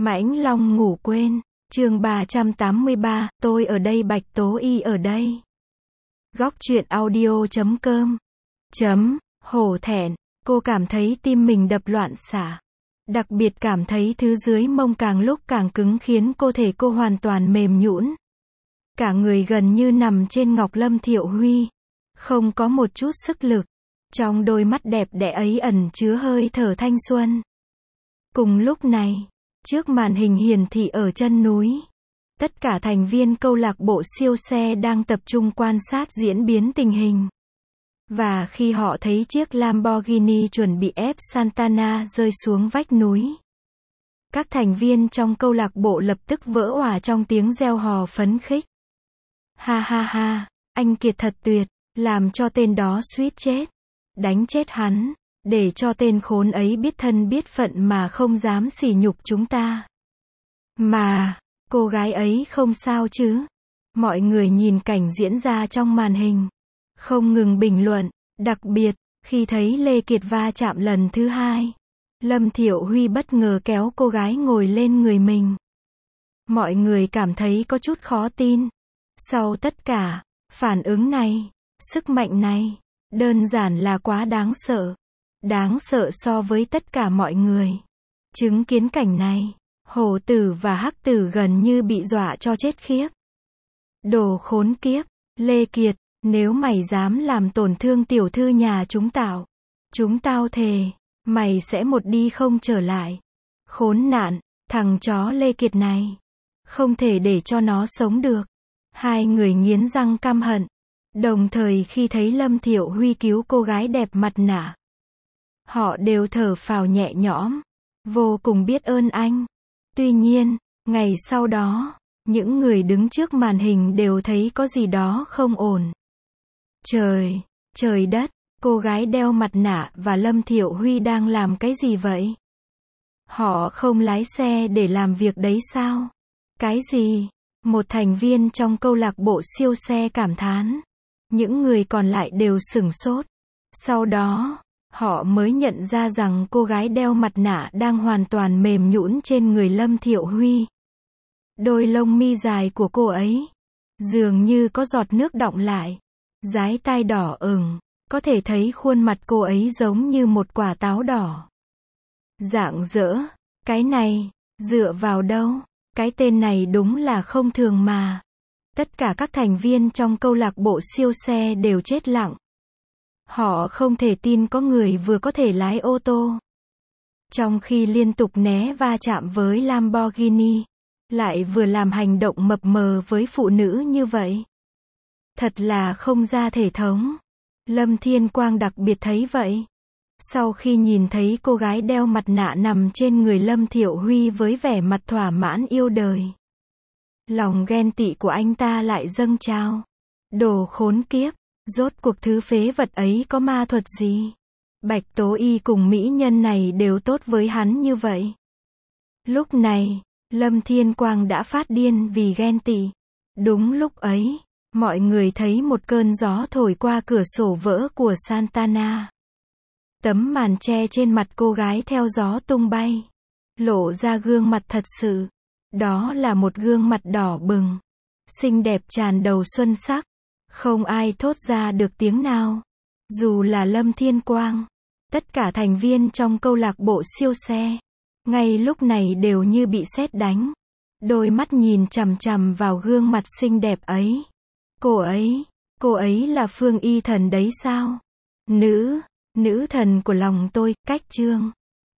Mãnh Long ngủ quên, chương 383, tôi ở đây Bạch Tố Y ở đây. Góc truyện audio.com Hổ thẹn, cô cảm thấy tim mình đập loạn xạ. Đặc biệt cảm thấy thứ dưới mông càng lúc càng cứng khiến cơ thể cô hoàn toàn mềm nhũn. Cả người gần như nằm trên ngọc Lâm Thiệu Huy. Không có một chút sức lực. Trong đôi mắt đẹp đẽ ấy ẩn chứa hơi thở thanh xuân. Cùng lúc này, trước màn hình hiển thị ở chân núi, tất cả thành viên câu lạc bộ siêu xe đang tập trung quan sát diễn biến tình hình. Và khi họ thấy chiếc Lamborghini chuẩn bị ép Santana rơi xuống vách núi, các thành viên trong câu lạc bộ lập tức vỡ òa trong tiếng reo hò phấn khích. Ha ha ha, anh Kiệt thật tuyệt, làm cho tên đó suýt chết. Đánh chết hắn, để cho tên khốn ấy biết thân biết phận mà không dám sỉ nhục chúng ta. Mà, cô gái ấy không sao chứ? Mọi người nhìn cảnh diễn ra trong màn hình, không ngừng bình luận, đặc biệt, khi thấy Lê Kiệt va chạm lần thứ hai. Lâm Thiệu Huy bất ngờ kéo cô gái ngồi lên người mình. Mọi người cảm thấy có chút khó tin. Sau tất cả, phản ứng này, sức mạnh này, đơn giản là quá đáng sợ. Đáng sợ so với tất cả mọi người. Chứng kiến cảnh này, Hổ Tử và Hắc Tử gần như bị dọa cho chết khiếp. Đồ khốn kiếp, Lê Kiệt, nếu mày dám làm tổn thương tiểu thư nhà chúng tao thề, mày sẽ một đi không trở lại. Khốn nạn, thằng chó Lê Kiệt này, không thể để cho nó sống được. Hai người nghiến răng căm hận. Đồng thời khi thấy Lâm Thiệu Huy cứu cô gái đẹp mặt nạ, họ đều thở phào nhẹ nhõm, vô cùng biết ơn anh. Tuy nhiên, ngày sau đó, những người đứng trước màn hình đều thấy có gì đó không ổn. Trời đất, cô gái đeo mặt nạ và Lâm Thiệu Huy đang làm cái gì vậy? Họ không lái xe để làm việc đấy sao? Cái gì? Một thành viên trong câu lạc bộ siêu xe cảm thán. Những người còn lại đều sửng sốt. Sau đó, họ mới nhận ra rằng cô gái đeo mặt nạ đang hoàn toàn mềm nhũn trên người Lâm Thiệu Huy. Đôi lông mi dài của cô ấy dường như có giọt nước đọng lại. Dái tai đỏ ửng, có thể thấy khuôn mặt cô ấy giống như một quả táo đỏ. Rạng rỡ, cái này, dựa vào đâu? Cái tên này đúng là không thường mà. Tất cả các thành viên trong câu lạc bộ siêu xe đều chết lặng. Họ không thể tin có người vừa có thể lái ô tô, trong khi liên tục né va chạm với Lamborghini, lại vừa làm hành động mập mờ với phụ nữ như vậy. Thật là không ra thể thống. Lâm Thiên Quang đặc biệt thấy vậy. Sau khi nhìn thấy cô gái đeo mặt nạ nằm trên người Lâm Thiệu Huy với vẻ mặt thỏa mãn yêu đời, lòng ghen tị của anh ta lại dâng trào. Đồ khốn kiếp, rốt cuộc thứ phế vật ấy có ma thuật gì? Bạch Tố Y cùng mỹ nhân này đều tốt với hắn như vậy. Lúc này, Lâm Thiên Quang đã phát điên vì ghen tị. Đúng lúc ấy, mọi người thấy một cơn gió thổi qua cửa sổ vỡ của Santana. Tấm màn che trên mặt cô gái theo gió tung bay, lộ ra gương mặt thật sự. Đó là một gương mặt đỏ bừng, xinh đẹp tràn đầu xuân sắc. Không ai thốt ra được tiếng nào. Dù là Lâm Thiên Quang, tất cả thành viên trong câu lạc bộ siêu xe, ngay lúc này đều như bị sét đánh. Đôi mắt nhìn chằm chằm vào gương mặt xinh đẹp ấy. Cô ấy là Phương Y Thần đấy sao? Nữ thần của lòng tôi, Cách Trương.